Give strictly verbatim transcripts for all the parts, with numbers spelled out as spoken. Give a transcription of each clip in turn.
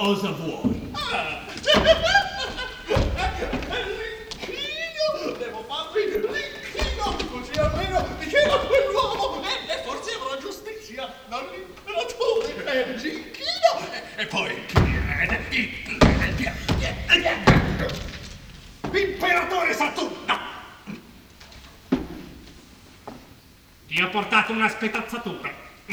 Cosa vuoi? Ah. Ricchino! Devo farmi ricchino! Così almeno diceva quell'uomo! E, e forse avrò giustizia dall'imperatore! È ricchino! E, e poi... Imperatore Saturno! Ti ho portato una spetazzatura.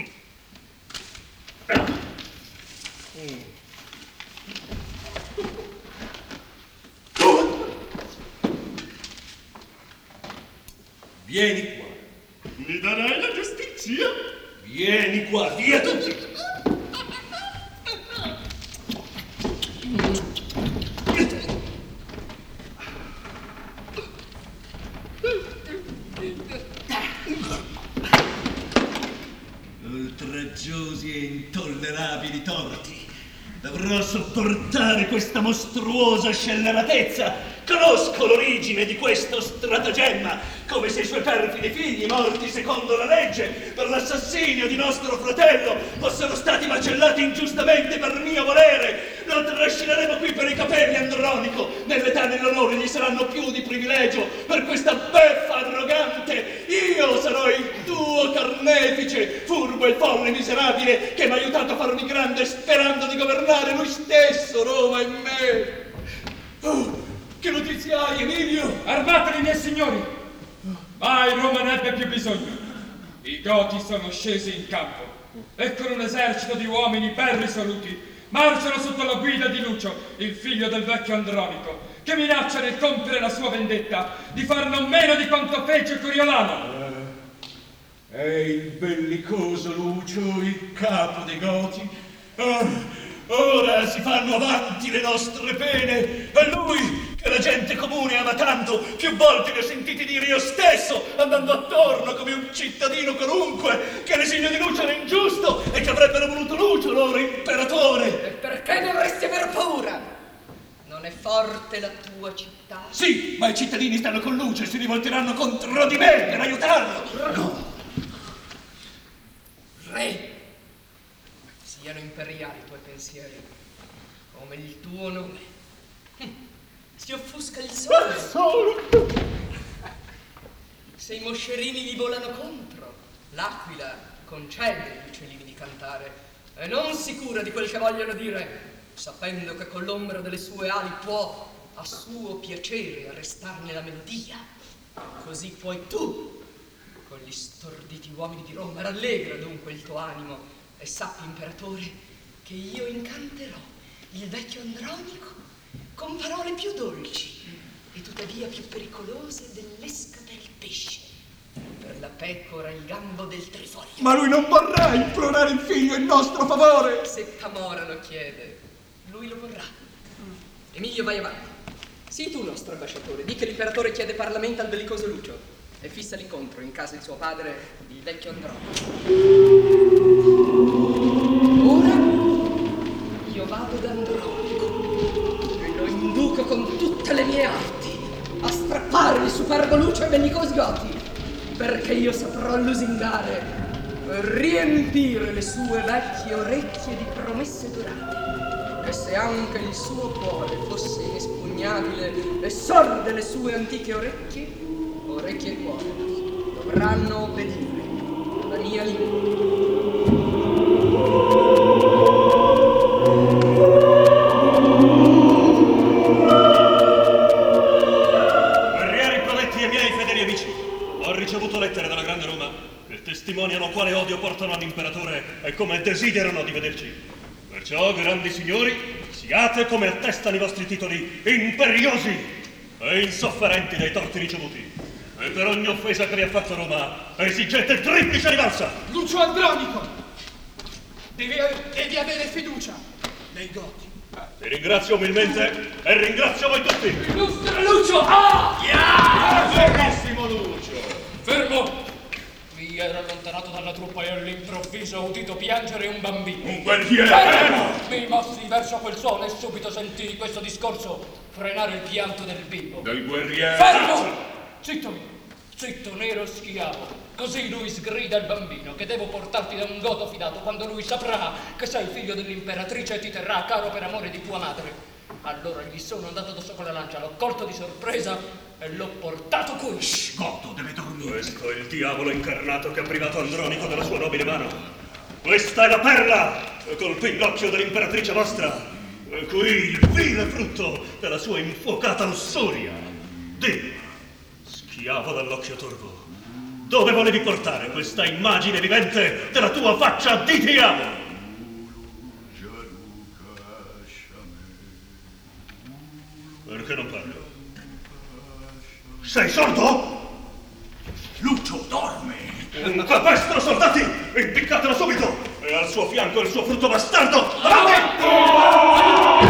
Vieni qua. Mi darai la giustizia? Vieni qua, via tutti! Oltraggiosi e intollerabili torti. Dovrò sopportare questa mostruosa scelleratezza. Conosco l'origine di questo stratagemma, come se i suoi perfidi figli, morti secondo la legge per l'assassinio di nostro fratello, fossero stati macellati ingiustamente per mio volere. Lo trascineremo qui per i capelli, Andronico. Nell'età e nell'onore gli saranno più di privilegio per questa beffa arrogante. Io sarò il tuo carnefice, furbo e folle miserabile, che mi ha aiutato a farmi grande sperando di governare lui stesso, Roma e me. Oh, che notizie hai, Emilio? Armatevi, miei signori! Mai Roma ne ebbe più bisogno. I Goti sono scesi in campo e con un esercito di uomini ben risoluti marciano sotto la guida di Lucio, il figlio del vecchio Andronico, che minaccia nel compiere la sua vendetta di far non meno di quanto fece Coriolano. Uh, è il bellicoso Lucio, il capo dei Goti. Uh, ora si fanno avanti le nostre pene. E lui, che la gente comune ama tanto, più volte ne ho sentiti dire io stesso, andando attorno come un cittadino qualunque, che l'esilio di Lucio era ingiusto e che avrebbero voluto Lucio, loro imperatore. E perché dovresti aver paura? Non è forte la tua città? Sì, ma i cittadini stanno con Lucio e si rivolteranno contro di me per aiutarlo. No. Re, siano imperiali i tuoi pensieri, come il tuo nome. Si offusca il sole. Solo. Se i moscerini gli volano contro, l'aquila concede agli uccellini di cantare e non si cura di quel che vogliono dire, sapendo che con l'ombra delle sue ali può a suo piacere arrestarne la melodia. Così puoi tu, con gli storditi uomini di Roma, rallegra dunque il tuo animo e sappi, imperatore, che io incanterò il vecchio Andronico con parole più dolci e tuttavia più pericolose dell'esca per il pesce, per la pecora il gambo del trifoglio. Ma lui non vorrà implorare il figlio in nostro favore. Se Camora lo chiede, lui lo vorrà. Emilio, vai avanti. Sii tu nostro ambasciatore, di che l'imperatore chiede parlamento al bellicoso Lucio e fissa l'incontro in casa di suo padre, il vecchio Andronico. Ora io vado da Andronico e lo induco con tutte le mie arti a strappare il superbo Lucio ai bellicosi Goti, perché io saprò lusingare e riempire le sue vecchie orecchie di promesse dorate. E se anche il suo cuore fosse inespugnabile e sorde le sue antiche orecchie, orecchie e cuore dovranno obbedire alla mia lingua. Guerrieri prometti e miei fedeli amici, ho ricevuto lettere dalla Grande Roma che testimoniano quale odio portano all'imperatore e come desiderano di vederci. Perciò, grandi signori, siate come attestano i vostri titoli imperiosi e insofferenti dai torti ricevuti. E per ogni offesa che vi ha fatto Roma, esigete triplice rivalsa. Lucio Andronico, devi, devi avere fiducia nei Goti. Vi ringrazio umilmente e ringrazio voi tutti. Illustre Lucio! Ah! Yeah! Benissimo Lucio! Fermo! Mi ero allontanato dalla truppa e all'improvviso ho udito piangere un bambino. Un guerriero! Fermo! Mi mossi verso quel suono e subito sentii questo discorso frenare il pianto del bimbo. Del guerriero! Fermo! Zittami! Zitto, nero schiavo. Così lui sgrida il bambino, che devo portarti da un goto fidato quando lui saprà che sei figlio dell'imperatrice e ti terrà caro per amore di tua madre. Allora gli sono andato addosso con la lancia, l'ho colto di sorpresa e l'ho portato qui. Shh, Goto deve dormire. Questo è il diavolo incarnato che ha privato Andronico della sua nobile mano. Questa è la perla col pillocchio dell'imperatrice vostra. E qui il vile frutto della sua infuocata lussuria. Di, schiavo dall'occhio torvo, dove volevi portare questa immagine vivente della tua faccia di diavolo? Perché non parlo? Sei sordo? Lucio dorme. Un capestro, soldati! Impiccatelo subito! E al suo fianco il suo frutto bastardo! Avanti!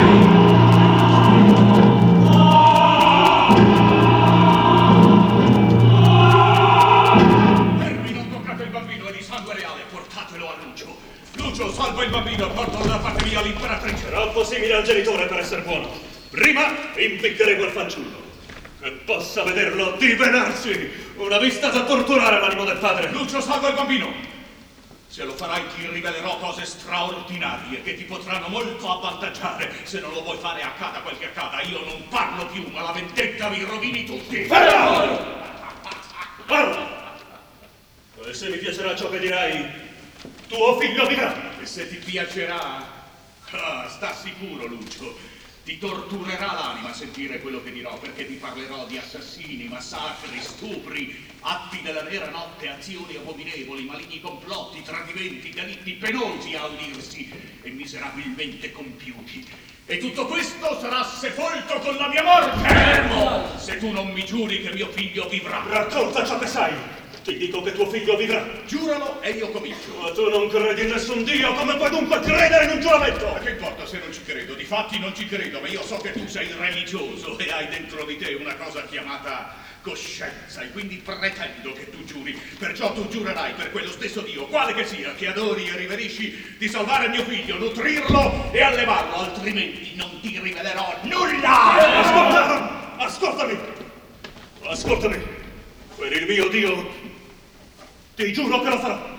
Fermi, non toccate il bambino, è di sangue reale, portatelo a Lucio. Lucio, salva il bambino, portalo da parte mia all'imperatrice. Troppo simile al genitore per essere buono. Prima impiccheremo il fanciullo, che possa vederlo divenarsi, una vista da torturare l'animo del padre. Lucio, salva il bambino. Se lo farai ti rivelerò cose straordinarie che ti potranno molto avvantaggiare. Se non lo vuoi fare, accada quel che accada. Io non parlo più, ma la vendetta vi rovini tutti. Parla! Parla! E se mi piacerà ciò che dirai, tuo figlio vivrà. E se ti piacerà, ah, sta sicuro, Lucio. Ti torturerà l'anima a sentire quello che dirò, perché ti parlerò di assassini, massacri, stupri, atti della nera notte, azioni abominevoli, maligni complotti, tradimenti, delitti penosi a udirsi e miserabilmente compiuti. E tutto questo sarà sepolto con la mia morte! Fermo! Se tu non mi giuri che mio figlio vivrà. Racconta ciò che sai. Ti dico che tuo figlio vivrà. Giuralo e io comincio. Ma tu non credi in nessun Dio, come puoi dunque credere in un giuramento? Ma che importa se non ci credo? Difatti non ci credo, ma io so che tu sei religioso e hai dentro di te una cosa chiamata coscienza, e quindi pretendo che tu giuri. Perciò tu giurerai per quello stesso Dio, quale che sia, che adori e riverisci, di salvare mio figlio, nutrirlo e allevarlo, altrimenti non ti rivelerò nulla! Ascolta! Ascoltami! Ascoltami! Per il mio Dio, ti giuro che lo farò!